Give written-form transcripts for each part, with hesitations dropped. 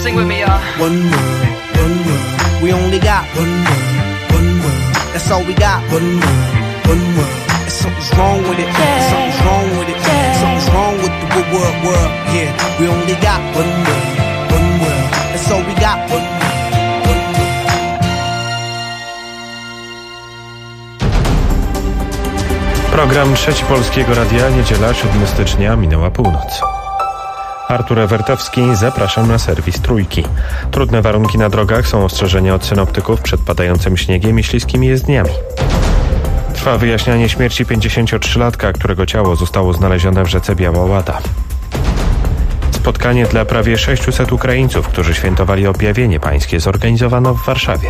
Sing with me, y'all. One world, we only got one world, that's all we got. One world, and something's wrong with it, something's wrong with it, something's wrong with the world, yeah. We only got one world, that's all we got. One world. Program Trzeci Polskiego Radia, niedziela, 7 stycznia, minęła północ. Artur Ewertowski, zapraszam na serwis Trójki. Trudne warunki na drogach, są ostrzeżenia od synoptyków przed padającym śniegiem i śliskimi jezdniami. Trwa wyjaśnianie śmierci 53-latka, którego ciało zostało znalezione w rzece Biała Łada. Spotkanie dla prawie 600 Ukraińców, którzy świętowali objawienie pańskie, zorganizowano w Warszawie.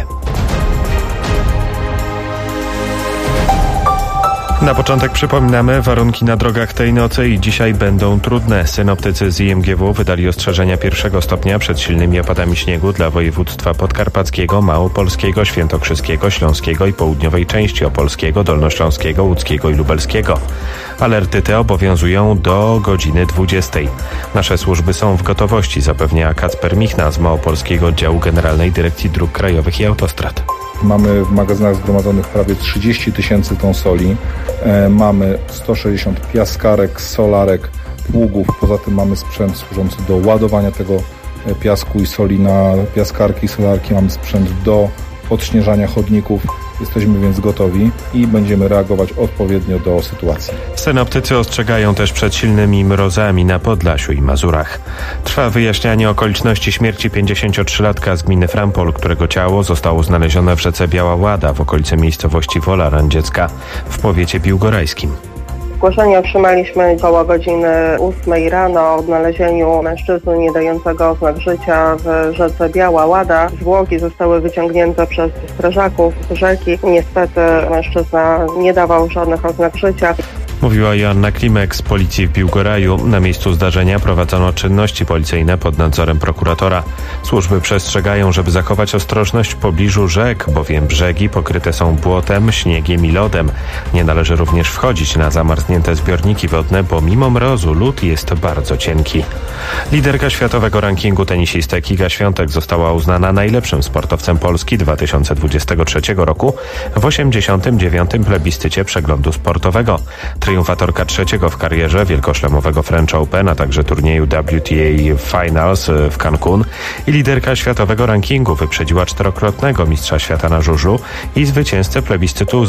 Na początek przypominamy, warunki na drogach tej nocy i dzisiaj będą trudne. Synoptycy z IMGW wydali ostrzeżenia 1. stopnia przed silnymi opadami śniegu dla województwa podkarpackiego, małopolskiego, świętokrzyskiego, śląskiego i południowej części opolskiego, dolnośląskiego, łódzkiego i lubelskiego. Alerty te obowiązują do godziny 20. Nasze służby są w gotowości, zapewnia Kacper Michna z Małopolskiego Oddziału Generalnej Dyrekcji Dróg Krajowych i Autostrad. Mamy w magazynach zgromadzonych prawie 30 000 ton soli, mamy 160 piaskarek, solarek, pługów, poza tym mamy sprzęt służący do ładowania tego piasku i soli na piaskarki i solarki, mamy sprzęt do odśnieżania chodników. Jesteśmy więc gotowi i będziemy reagować odpowiednio do sytuacji. Synoptycy ostrzegają też przed silnymi mrozami na Podlasiu i Mazurach. Trwa wyjaśnianie okoliczności śmierci 53-latka z gminy Frampol, którego ciało zostało znalezione w rzece Biała Łada w okolicy miejscowości Wola Randziecka w powiecie biłgorajskim. Zgłoszenie otrzymaliśmy około godziny 8 rano o odnalezieniu mężczyzny nie dającego oznak życia w rzece Biała Łada. Zwłoki zostały wyciągnięte przez strażaków z rzeki. Niestety mężczyzna nie dawał żadnych oznak życia. Mówiła Joanna Klimek z policji w Biłgoraju. Na miejscu zdarzenia prowadzono czynności policyjne pod nadzorem prokuratora. Służby przestrzegają, żeby zachować ostrożność w pobliżu rzek, bowiem brzegi pokryte są błotem, śniegiem i lodem. Nie należy również wchodzić na zamarznięte zbiorniki wodne, bo mimo mrozu lód jest bardzo cienki. Liderka światowego rankingu tenisistek Iga Świątek została uznana najlepszym sportowcem Polski 2023 roku w 89. plebiscycie przeglądu sportowego. Triumfatorka trzeciego w karierze wielkoszlemowego French Open, a także turnieju WTA Finals w Cancun i liderka światowego rankingu wyprzedziła 4-krotnego mistrza świata na żużlu i zwycięzcę plebiscytu z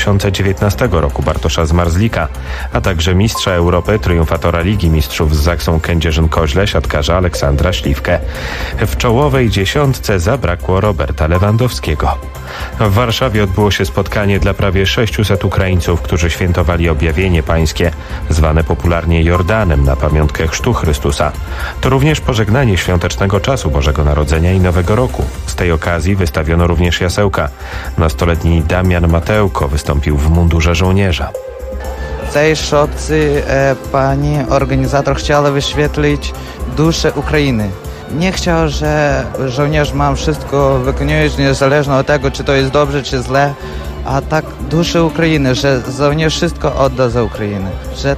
2019 roku Bartosza Zmarzlika, a także mistrza Europy, triumfatora Ligi Mistrzów z Zaksą Kędzierzyn-Koźle, siatkarza Aleksandra Śliwkę. W czołowej dziesiątce zabrakło Roberta Lewandowskiego. W Warszawie odbyło się spotkanie dla prawie 600 Ukraińców, którzy świętowali objawienie pańskie, zwane popularnie Jordanem na pamiątkę chrztu Chrystusa. To również pożegnanie świątecznego czasu Bożego Narodzenia i Nowego Roku. Z tej okazji wystawiono również jasełka. Nastoletni Damian Matełko wystąpił w mundurze żołnierza. W tej szopce pani organizator chciała wyświetlić duszę Ukrainy. Nie chciał, że żołnierz ma wszystko wykonać niezależnie od tego, czy to jest dobrze, czy źle, a tak duszę Ukrainy, że żołnierz wszystko odda za Ukrainę. Że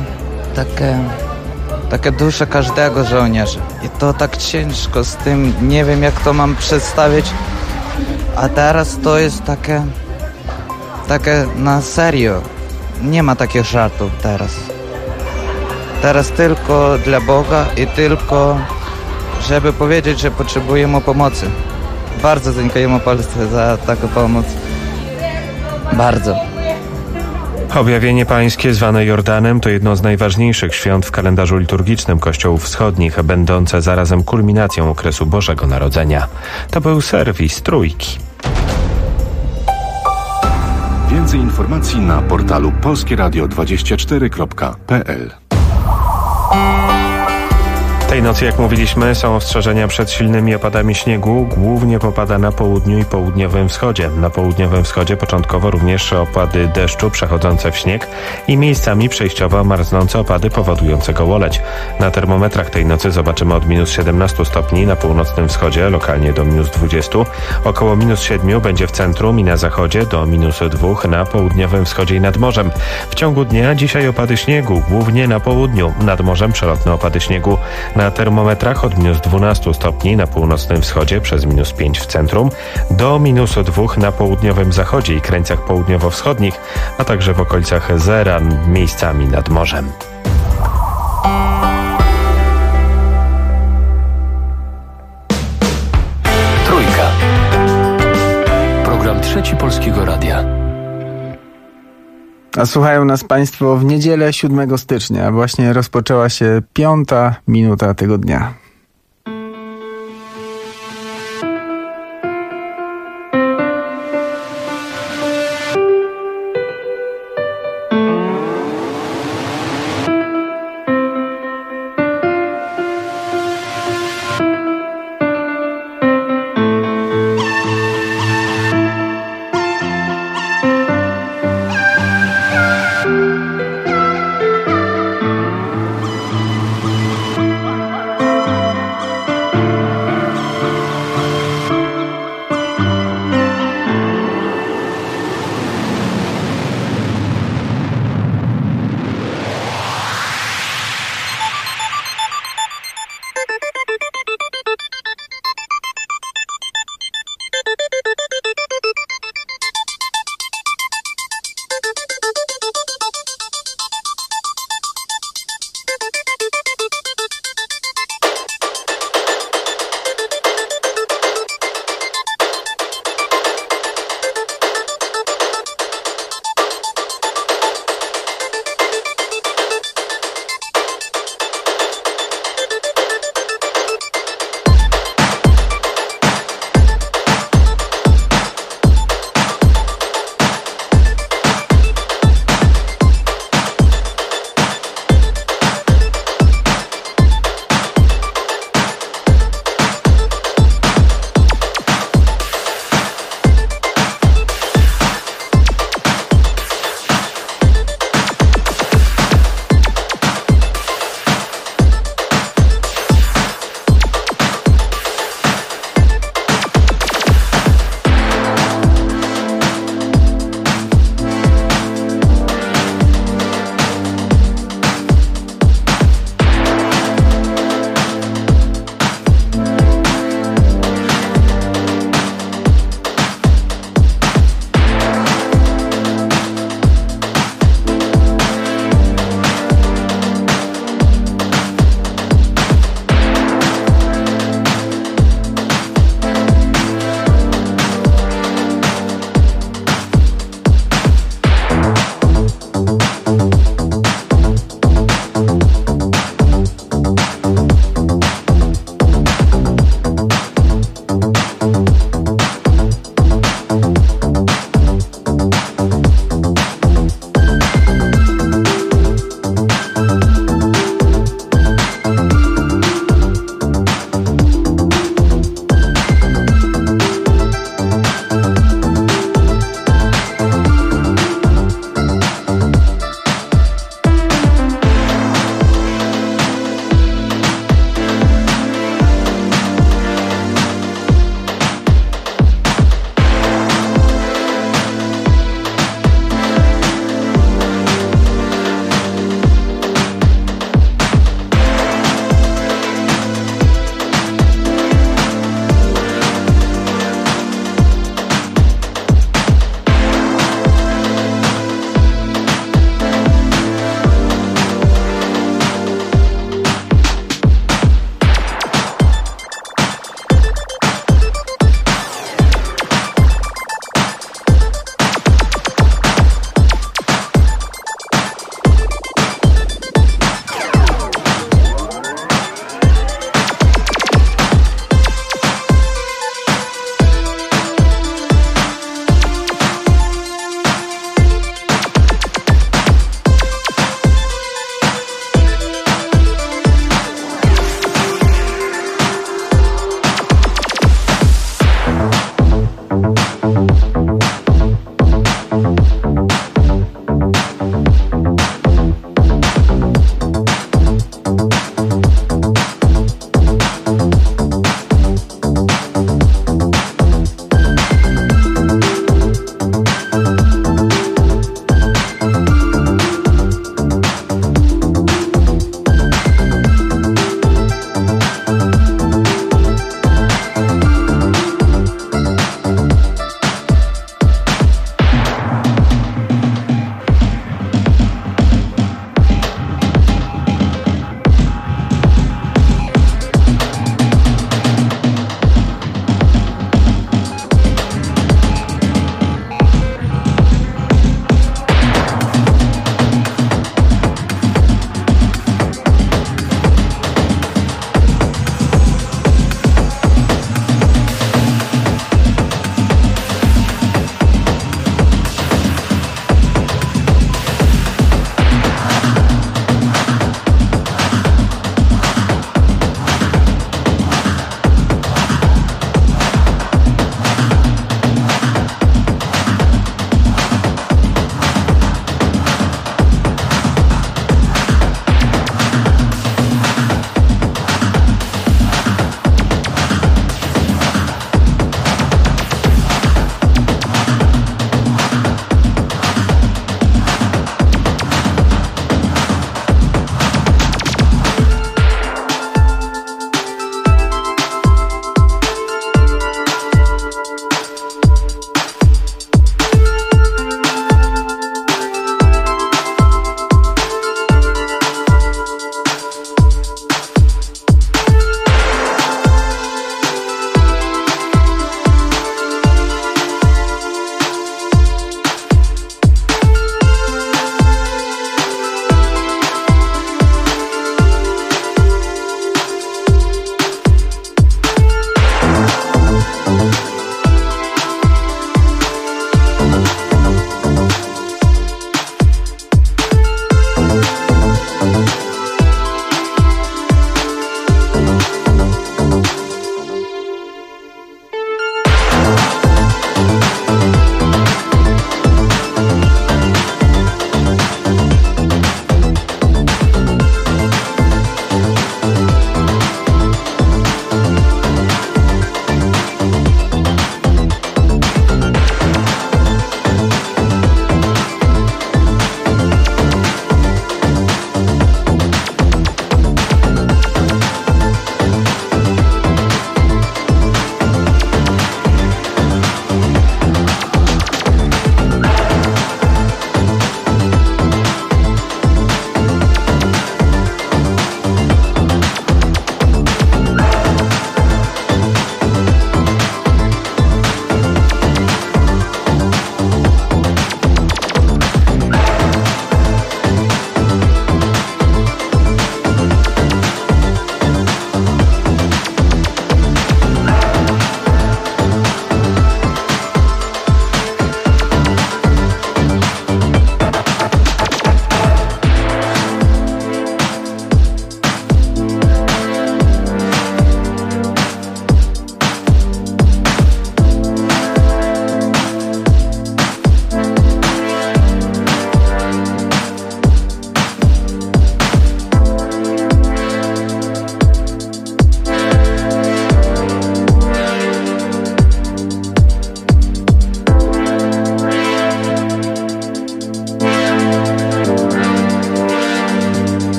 takie dusza każdego żołnierza. I to tak ciężko z tym, nie wiem jak to mam przedstawić, a teraz to jest takie na serio. Nie ma takich żartów teraz. Teraz tylko dla Boga i tylko żeby powiedzieć, że potrzebujemy pomocy. Bardzo dziękujemy Polsce za taką pomoc. Bardzo. Objawienie pańskie zwane Jordanem to jedno z najważniejszych świąt w kalendarzu liturgicznym kościołów wschodnich, będące zarazem kulminacją okresu Bożego Narodzenia. To był serwis Trójki. Więcej informacji na portalu polskieradio24.pl. Tej nocy, jak mówiliśmy, są ostrzeżenia przed silnymi opadami śniegu. Głównie popada na południu i południowym wschodzie. Na południowym wschodzie początkowo również opady deszczu przechodzące w śnieg i miejscami przejściowo marznące opady powodujące gołoleć. Na termometrach tej nocy zobaczymy od minus 17 stopni na północnym wschodzie, lokalnie do minus 20. Około minus 7 będzie w centrum i na zachodzie, do minus 2 na południowym wschodzie i nad morzem. W ciągu dnia dzisiaj opady śniegu, głównie na południu. Nad morzem przelotne opady śniegu. Na termometrach od minus 12 stopni na północnym wschodzie przez minus 5 w centrum do minus 2 na południowym zachodzie i krańcach południowo-wschodnich, a także w okolicach zera, miejscami nad morzem. Trójka. Program Trzeci Polskiego Radia. A słuchają nas Państwo w niedzielę 7 stycznia. Właśnie rozpoczęła się 5. minuta tego dnia.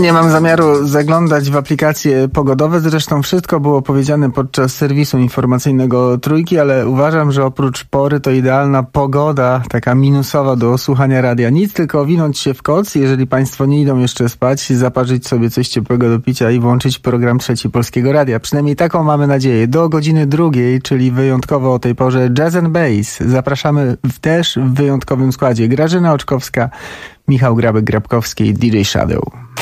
Nie mam zamiaru zaglądać w aplikacje pogodowe, zresztą wszystko było powiedziane podczas serwisu informacyjnego Trójki, ale uważam, że oprócz pory to idealna pogoda, taka minusowa do słuchania radia. Nic, tylko owinąć się w koc, jeżeli państwo nie idą jeszcze spać, zaparzyć sobie coś ciepłego do picia i włączyć program Trzeci Polskiego Radia. Przynajmniej taką mamy nadzieję. Do godziny 2, czyli wyjątkowo o tej porze Jazz and Bass. Zapraszamy też w wyjątkowym składzie. Grażyna Oczkowska, Michał Grabek-Grabkowski i DJ Shadow.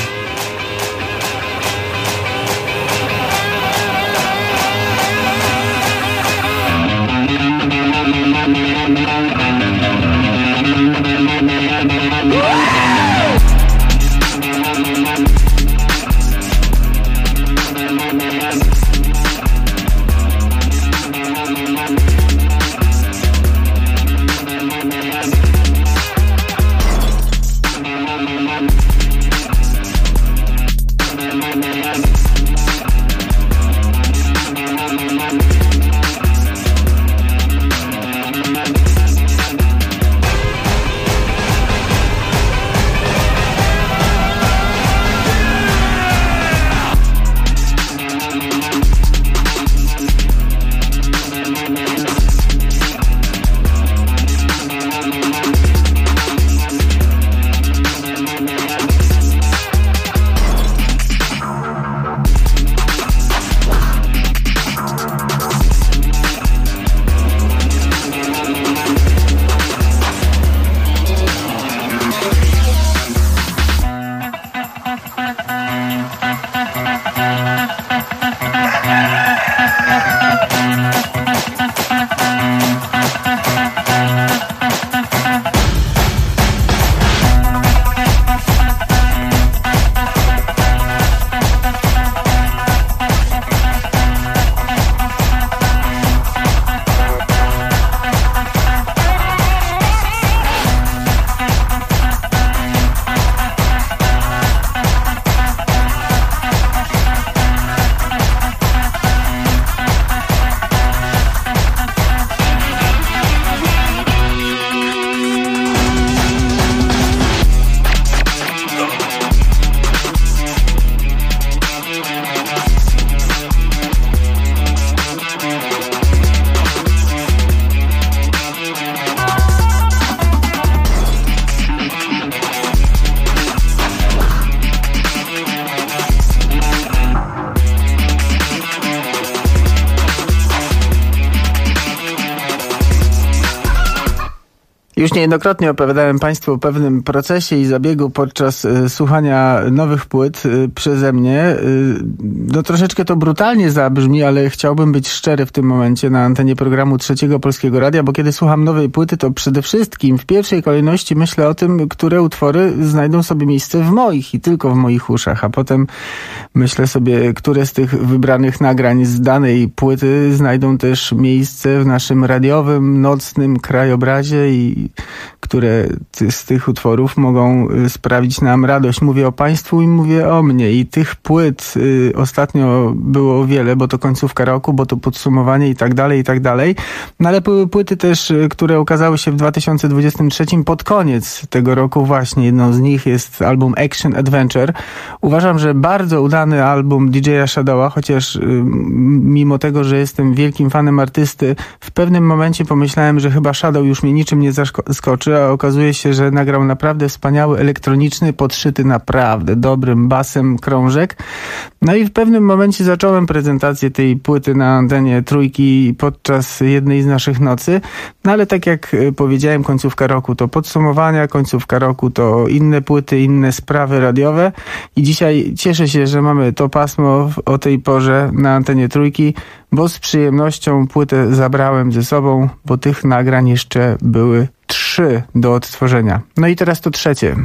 Już niejednokrotnie opowiadałem Państwu o pewnym procesie i zabiegu podczas słuchania nowych płyt przeze mnie. No troszeczkę to brutalnie zabrzmi, ale chciałbym być szczery w tym momencie na antenie programu Trzeciego Polskiego Radia, bo kiedy słucham nowej płyty, to przede wszystkim w pierwszej kolejności myślę o tym, które utwory znajdą sobie miejsce w moich i tylko w moich uszach, a potem myślę sobie, które z tych wybranych nagrań z danej płyty znajdą też miejsce w naszym radiowym, nocnym krajobrazie i które z tych utworów mogą sprawić nam radość. Mówię o Państwu i mówię o mnie. I tych płyt ostatnio było wiele, bo to końcówka roku, bo to podsumowanie i tak dalej, i tak dalej. No ale były płyty też, które ukazały się w 2023 pod koniec tego roku właśnie. Jedną z nich jest album Action Adventure. Uważam, że bardzo udany album DJ-a Shadowa, chociaż mimo tego, że jestem wielkim fanem artysty, w pewnym momencie pomyślałem, że chyba Shadow już mnie niczym nie zaskoczy, a okazuje się, że nagrał naprawdę wspaniały, elektroniczny, podszyty naprawdę dobrym basem krążek. No i w pewnym momencie zacząłem prezentację tej płyty na antenie Trójki podczas jednej z naszych nocy. No ale tak jak powiedziałem, końcówka roku to podsumowania, końcówka roku to inne płyty, inne sprawy radiowe i dzisiaj cieszę się, że mamy to pasmo o tej porze na antenie Trójki, bo z przyjemnością płytę zabrałem ze sobą, bo tych nagrań jeszcze były 3 do odtworzenia. No i teraz to trzecie.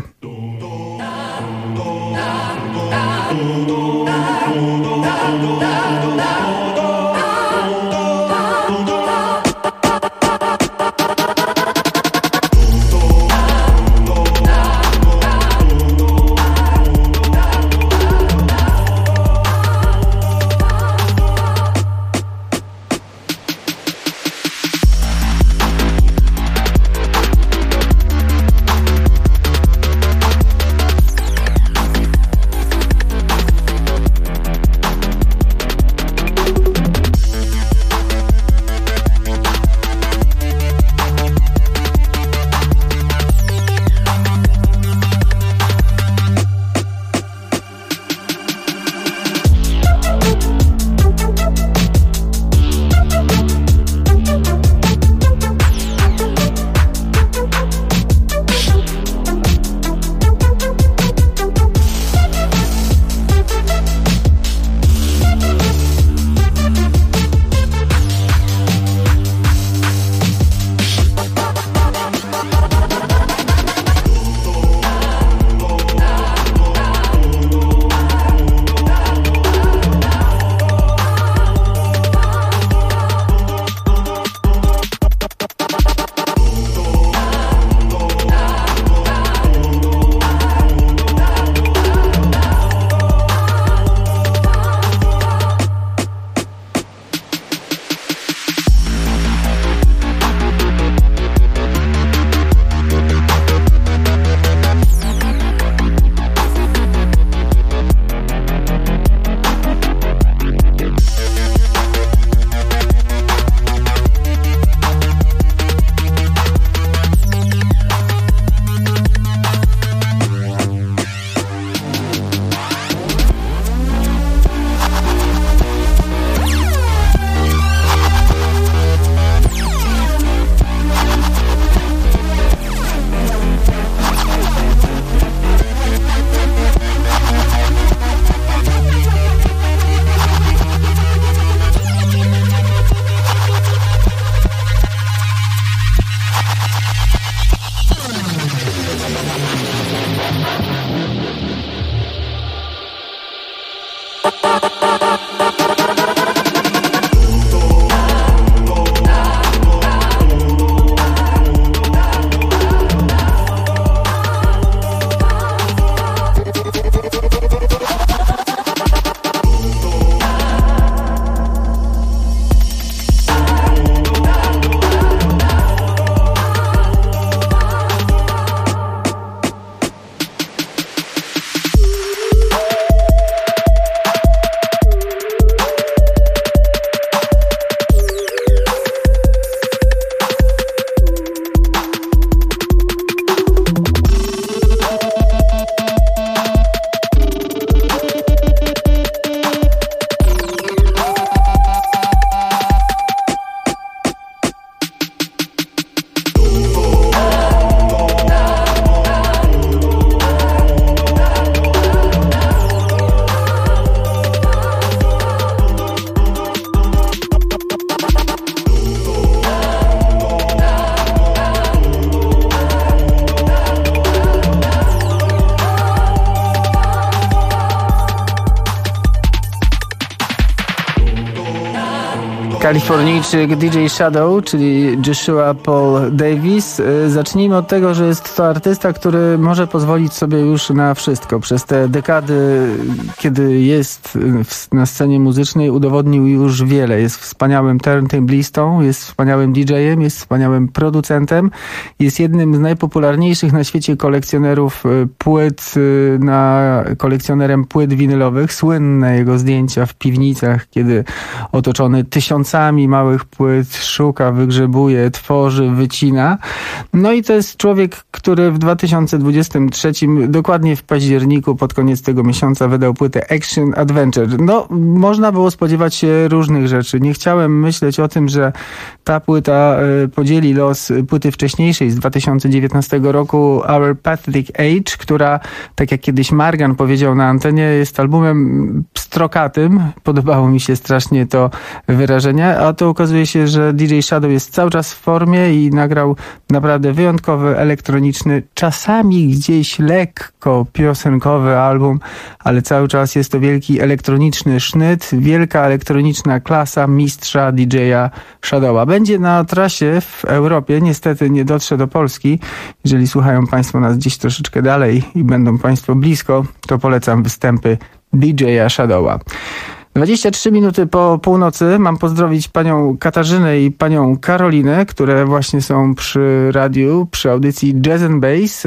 Kalifornijczyk DJ Shadow, czyli Joshua Paul Davis. Zacznijmy od tego, że jest to artysta, który może pozwolić sobie już na wszystko. Przez te dekady, kiedy jest na scenie muzycznej, udowodnił już wiele. Jest wspaniałym turntablistą, jest wspaniałym DJ-em, jest wspaniałym producentem. Jest jednym z najpopularniejszych na świecie kolekcjonerów płyt, kolekcjonerem płyt winylowych. Słynne jego zdjęcia w piwnicach, kiedy otoczony tysiącami małych płyt szuka, wygrzebuje, tworzy, wycina. No i to jest człowiek, który w 2023, dokładnie w październiku, pod koniec tego miesiąca, wydał płytę Action Adventure. No, można było spodziewać się różnych rzeczy. Nie chciałem myśleć o tym, że ta płyta podzieli los płyty wcześniejszej z 2019 roku Our Pathetic Age, która, tak jak kiedyś Margan powiedział na antenie, jest albumem pstrokatym. Podobało mi się strasznie to wyrażenie, a to okazuje się, że DJ Shadow jest cały czas w formie i nagrał naprawdę wyjątkowy, elektroniczny, czasami gdzieś lekko piosenkowy album, ale cały czas jest to wielki elektroniczny sznyt, wielka elektroniczna klasa mistrza DJ-a Shadowa. Będzie na trasie w Europie, niestety nie dotrze do Polski. Jeżeli słuchają Państwo nas gdzieś troszeczkę dalej i będą Państwo blisko, to polecam występy DJ-a Shadowa. 23 minuty po północy. Mam pozdrowić panią Katarzynę i panią Karolinę, które właśnie są przy radiu, przy audycji Jazz and Bass.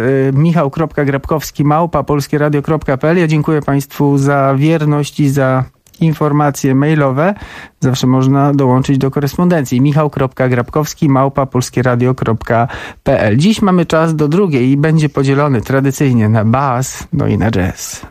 Michał.grabkowski@polskieradio.pl. Ja dziękuję Państwu za wierność i za informacje mailowe. Zawsze można dołączyć do korespondencji. Michał.grabkowski@polskieradio.pl. Dziś mamy czas do drugiej i będzie podzielony tradycyjnie na bas, no i na jazz.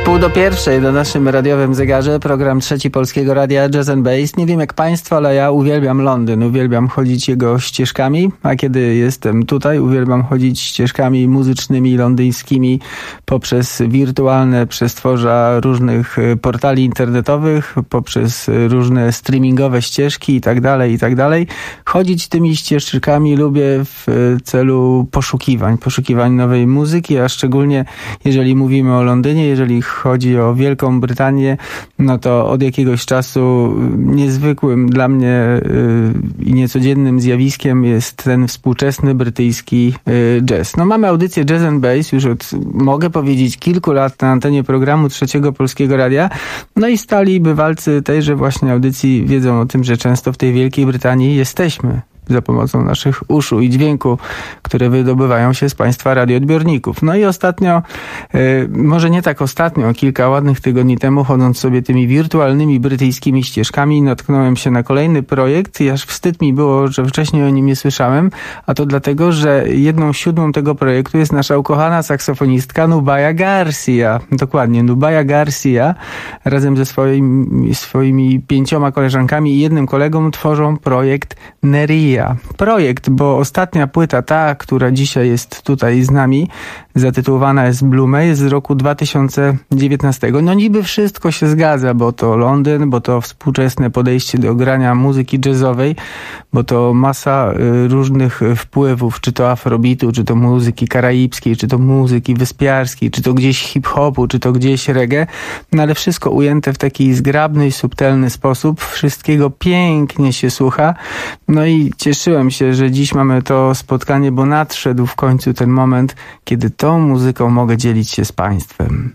12:30 na naszym radiowym zegarze, program Trzeci Polskiego Radia Jazz & Bass. Nie wiem jak państwo, ale ja uwielbiam Londyn, uwielbiam chodzić jego ścieżkami, a kiedy jestem tutaj, uwielbiam chodzić ścieżkami muzycznymi, londyńskimi, poprzez wirtualne przestworza różnych portali internetowych, poprzez różne streamingowe ścieżki i tak dalej. Chodzić tymi ścieżkami lubię w celu poszukiwań nowej muzyki, a szczególnie jeżeli mówimy o Londynie, jeżeli chodzi o Wielką Brytanię, no to od jakiegoś czasu niezwykłym dla mnie i niecodziennym zjawiskiem jest ten współczesny brytyjski jazz. No mamy audycję Jazz & Bass już od, mogę powiedzieć, kilku lat na antenie programu Trzeciego Polskiego Radia. No i stali bywalcy tejże właśnie audycji wiedzą o tym, że często w tej Wielkiej Brytanii jesteśmy za pomocą naszych uszu i dźwięku, które wydobywają się z państwa radioodbiorników. No i ostatnio, może nie tak ostatnio, kilka ładnych tygodni temu, chodząc sobie tymi wirtualnymi brytyjskimi ścieżkami, natknąłem się na kolejny projekt i aż wstyd mi było, że wcześniej o nim nie słyszałem, a to dlatego, że 1/7 tego projektu jest nasza ukochana saksofonistka Nubia Garcia. Dokładnie, Nubia Garcia razem ze swoimi 5 koleżankami i jednym kolegą tworzą projekt Neria. Projekt, bo ostatnia płyta, ta, która dzisiaj jest tutaj z nami, zatytułowana jest Blume, jest z roku 2019. No niby wszystko się zgadza, bo to Londyn, bo to współczesne podejście do grania muzyki jazzowej, bo to masa różnych wpływów, czy to afrobitu, czy to muzyki karaibskiej, czy to muzyki wyspiarskiej, czy to gdzieś hip-hopu, czy to gdzieś reggae, no ale wszystko ujęte w taki zgrabny i subtelny sposób, wszystkiego pięknie się słucha. No i cieszyłem się, że dziś mamy to spotkanie, bo nadszedł w końcu ten moment, kiedy tą muzyką mogę dzielić się z państwem.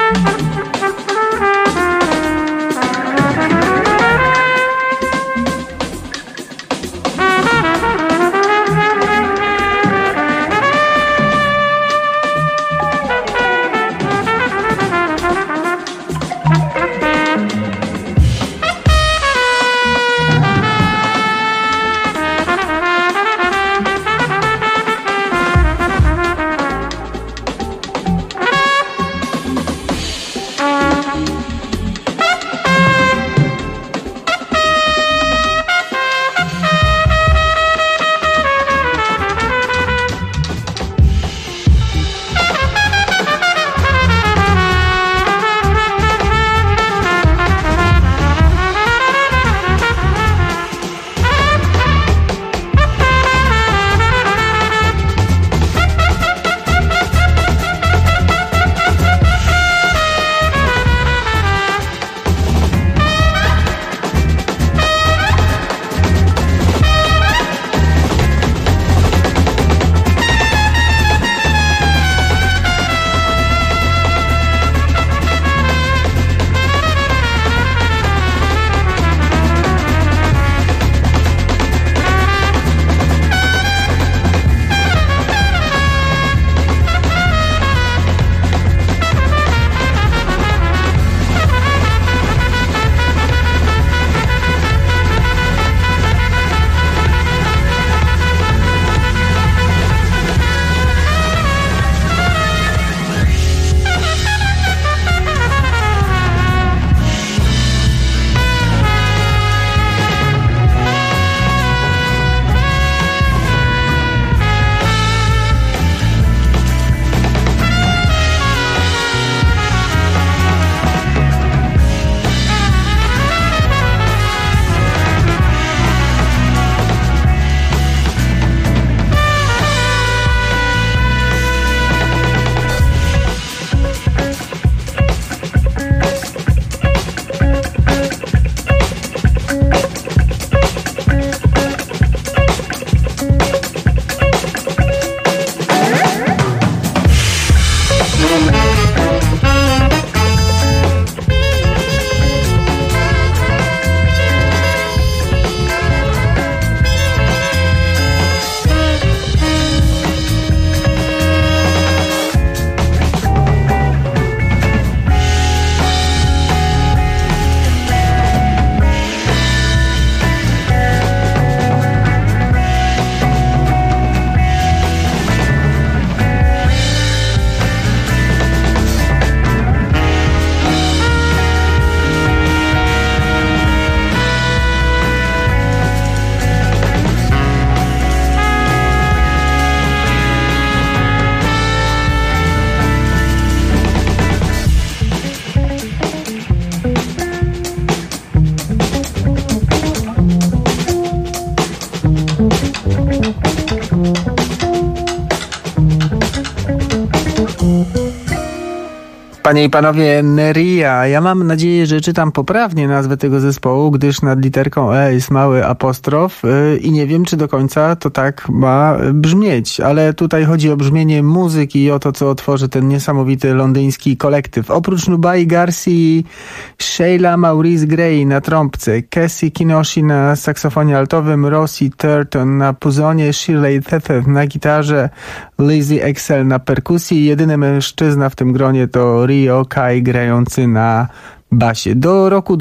Panie i panowie, Neria. Ja mam nadzieję, że czytam poprawnie nazwę tego zespołu, gdyż nad literką E jest mały apostrof i nie wiem, czy do końca to tak ma brzmieć, ale tutaj chodzi o brzmienie muzyki i o to, co otworzy ten niesamowity londyński kolektyw. Oprócz Nubai Garci, Sheila Maurice Gray na trąbce, Cassie Kinoshi na saksofonie altowym, Rosie Turton na puzonie, Shirley Thethe na gitarze, Lizzie Excel na perkusji. Jedyny mężczyzna w tym gronie to Rio Kai grający na basie. Do roku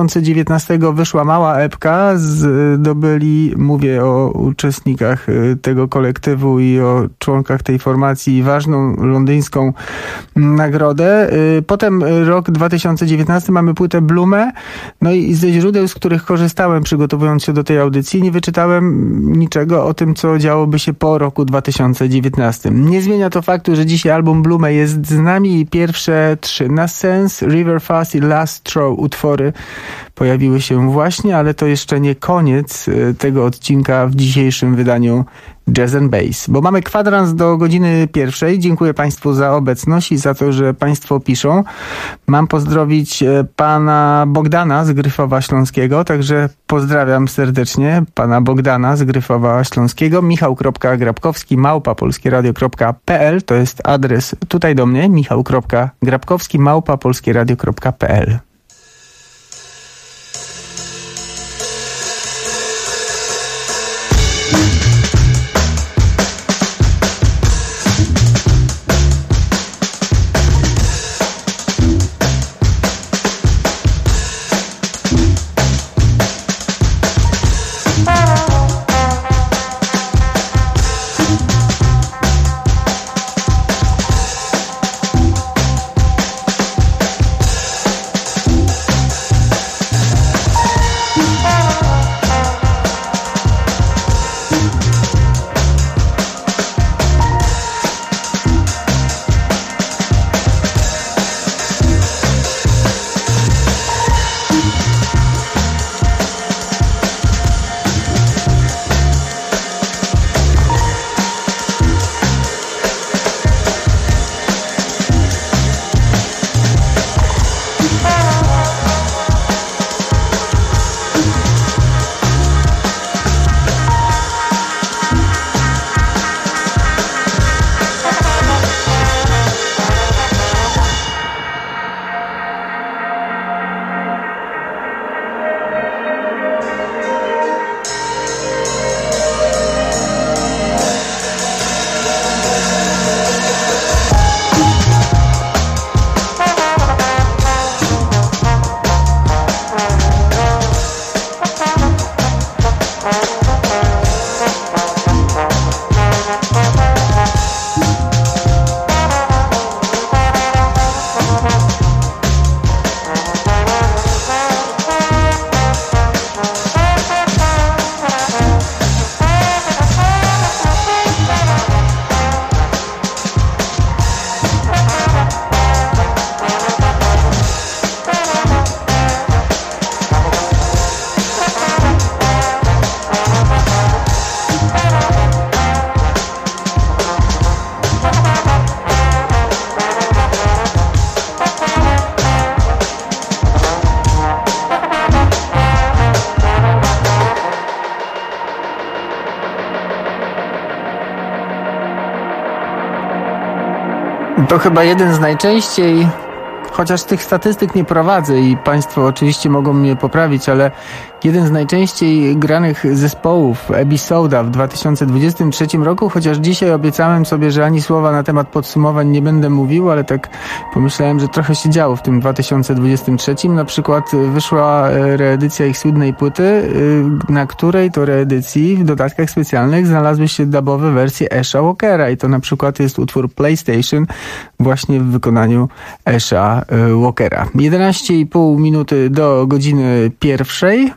2019 wyszła mała epka, zdobyli, mówię o uczestnikach tego kolektywu i o członkach tej formacji, ważną londyńską nagrodę. Potem rok 2019 mamy płytę Blume, no i ze źródeł, z których korzystałem przygotowując się do tej audycji, nie wyczytałem niczego o tym, co działoby się po roku 2019. Nie zmienia to faktu, że dzisiaj album Blume jest z nami i pierwsze trzy Nascence, River Fast i Last Straw utwory pojawiły się właśnie, ale to jeszcze nie koniec tego odcinka w dzisiejszym wydaniu Jazz and Bass. Bo mamy kwadrans do godziny 1. Dziękuję Państwu za obecność i za to, że Państwo piszą. Mam pozdrowić pana Bogdana z Gryfowa Śląskiego, także pozdrawiam serdecznie pana Bogdana z Gryfowa Śląskiego. michał.grabkowski@polskieradio.pl to jest adres tutaj do mnie, michał.grabkowski@polskieradio.pl. To chyba jeden z najczęściej, chociaż tych statystyk nie prowadzę i Państwo oczywiście mogą mnie poprawić, ale jeden z najczęściej granych zespołów Ebisoda w 2023 roku, chociaż dzisiaj obiecałem sobie, że ani słowa na temat podsumowań nie będę mówił, ale tak pomyślałem, że trochę się działo w tym 2023. Na przykład wyszła reedycja ich słynnej płyty, na której to reedycji w dodatkach specjalnych znalazły się dubowe wersje Esha Walkera i to na przykład jest utwór PlayStation właśnie w wykonaniu Esha Walkera. 11,5 minuty do godziny 1.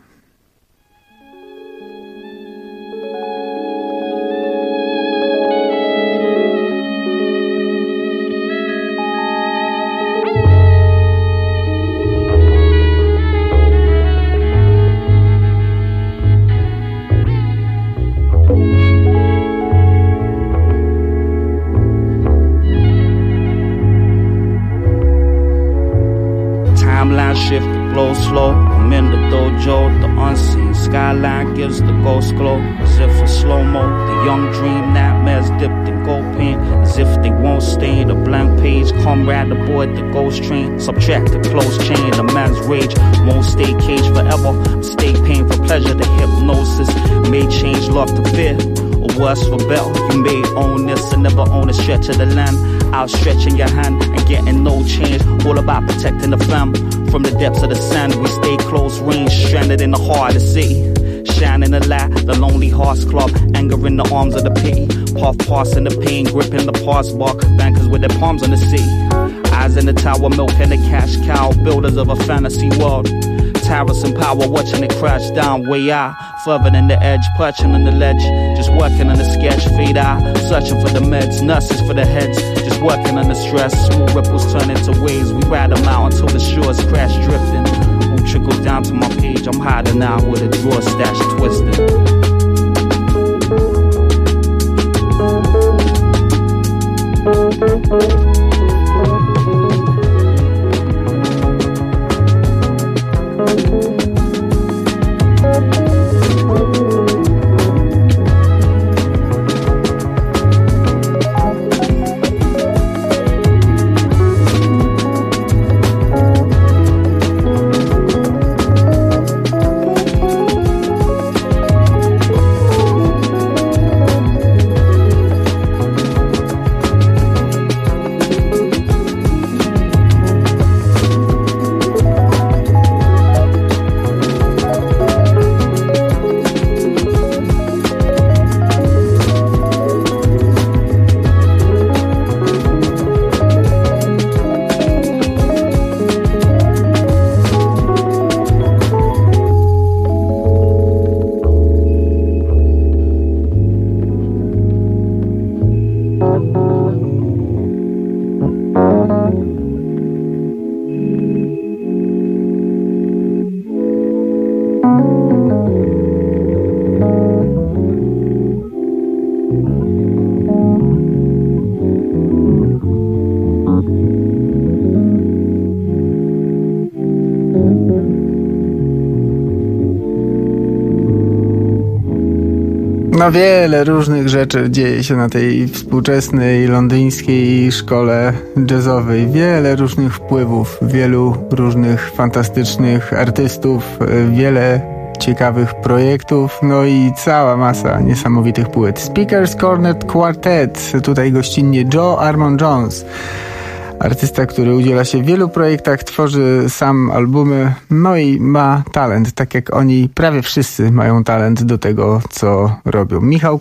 Shift, flow slow. I'm in the dojo, the unseen skyline gives the ghost glow. As if in slow-mo, the young dream nightmares dipped in gold paint. As if they won't stain a blank page. Comrade aboard the ghost train. Subtract the close chain, a man's rage won't stay caged forever. Stay pain for pleasure, the hypnosis may change love to fear. Or worse for better, you may own this and never own a stretch of the land. Outstretching your hand and getting no change. All about protecting the fam. From the depths of the sand, we stay close range, stranded in the heart of the city. Shining the light, the lonely hearts club, anger in the arms of the pity. Half passing the pain, gripping the parts bark, bankers with their palms on the sea. Eyes in the tower, milk and the cash cow, builders of a fantasy world. Towers and power, watching it crash down way out. Further than the edge, perching on the ledge. Just working on the sketch, fade out. Searching for the meds, nurses for the heads. Just working on the stress, smooth ripples turn into waves. We ride them out until the shores crash drifting. Who trickles down to my page, I'm hiding out with a drawer stash twisted. No wiele różnych rzeczy dzieje się na tej współczesnej londyńskiej szkole jazzowej. Wiele różnych wpływów, wielu różnych fantastycznych artystów, wiele ciekawych projektów, no i cała masa niesamowitych płyt. Speakers Cornet Quartet, tutaj gościnnie Joe Armon-Jones. Artysta, który udziela się w wielu projektach, tworzy sam albumy, no i ma talent, tak jak oni prawie wszyscy mają talent do tego, co robią.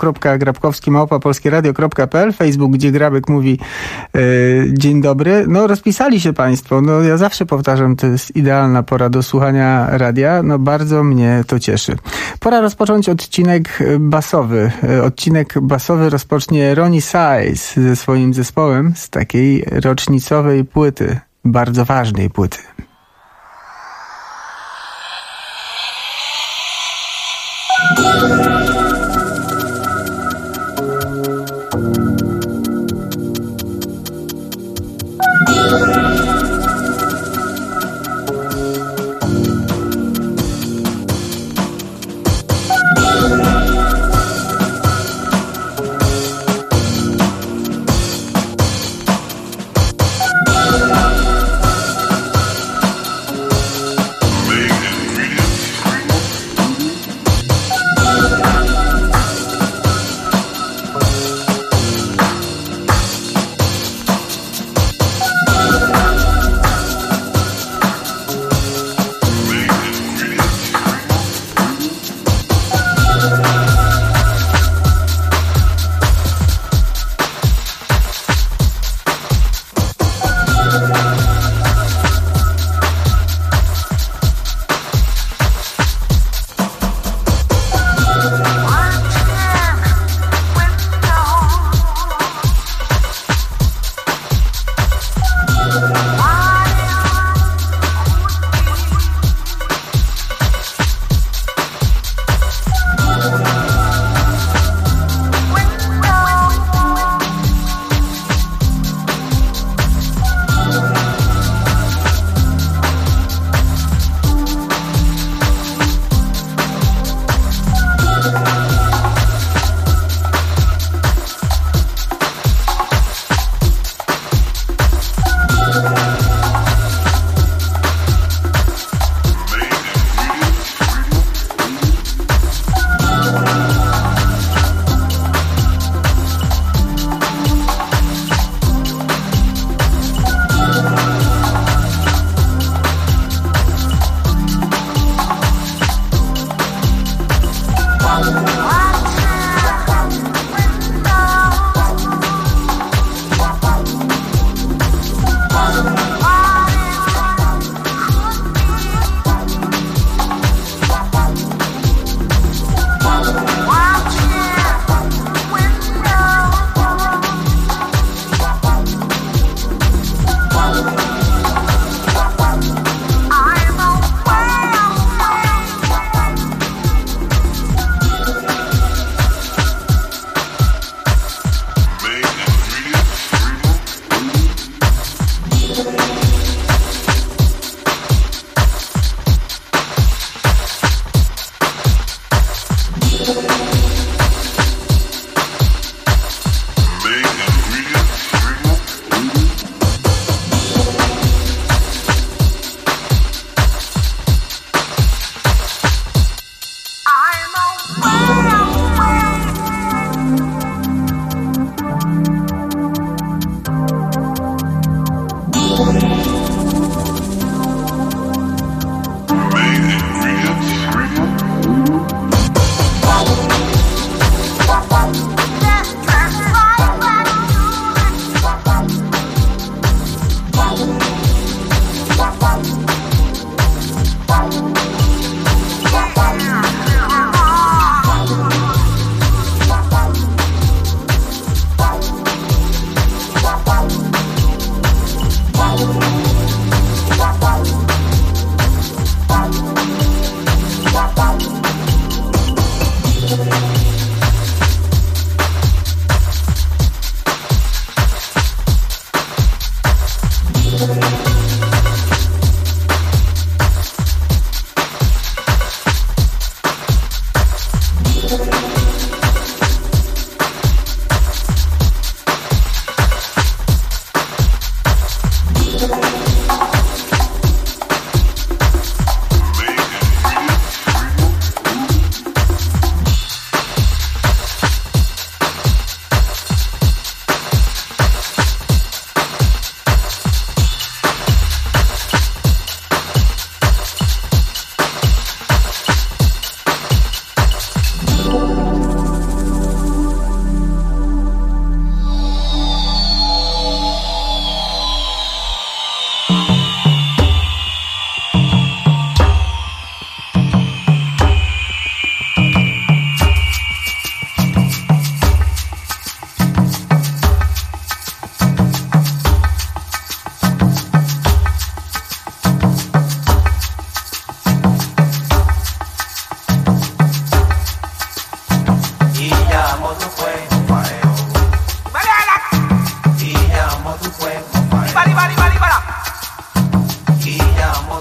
Michał.Grabkowski@polskieradio.pl, Facebook, gdzie Grabek mówi dzień dobry. No rozpisali się państwo, no ja zawsze powtarzam, to jest idealna pora do słuchania radia, no bardzo mnie to cieszy. Pora rozpocząć odcinek basowy. Odcinek basowy rozpocznie Ronnie Size ze swoim zespołem z takiej rocznicowej płyty, bardzo ważnej płyty.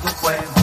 todo juego.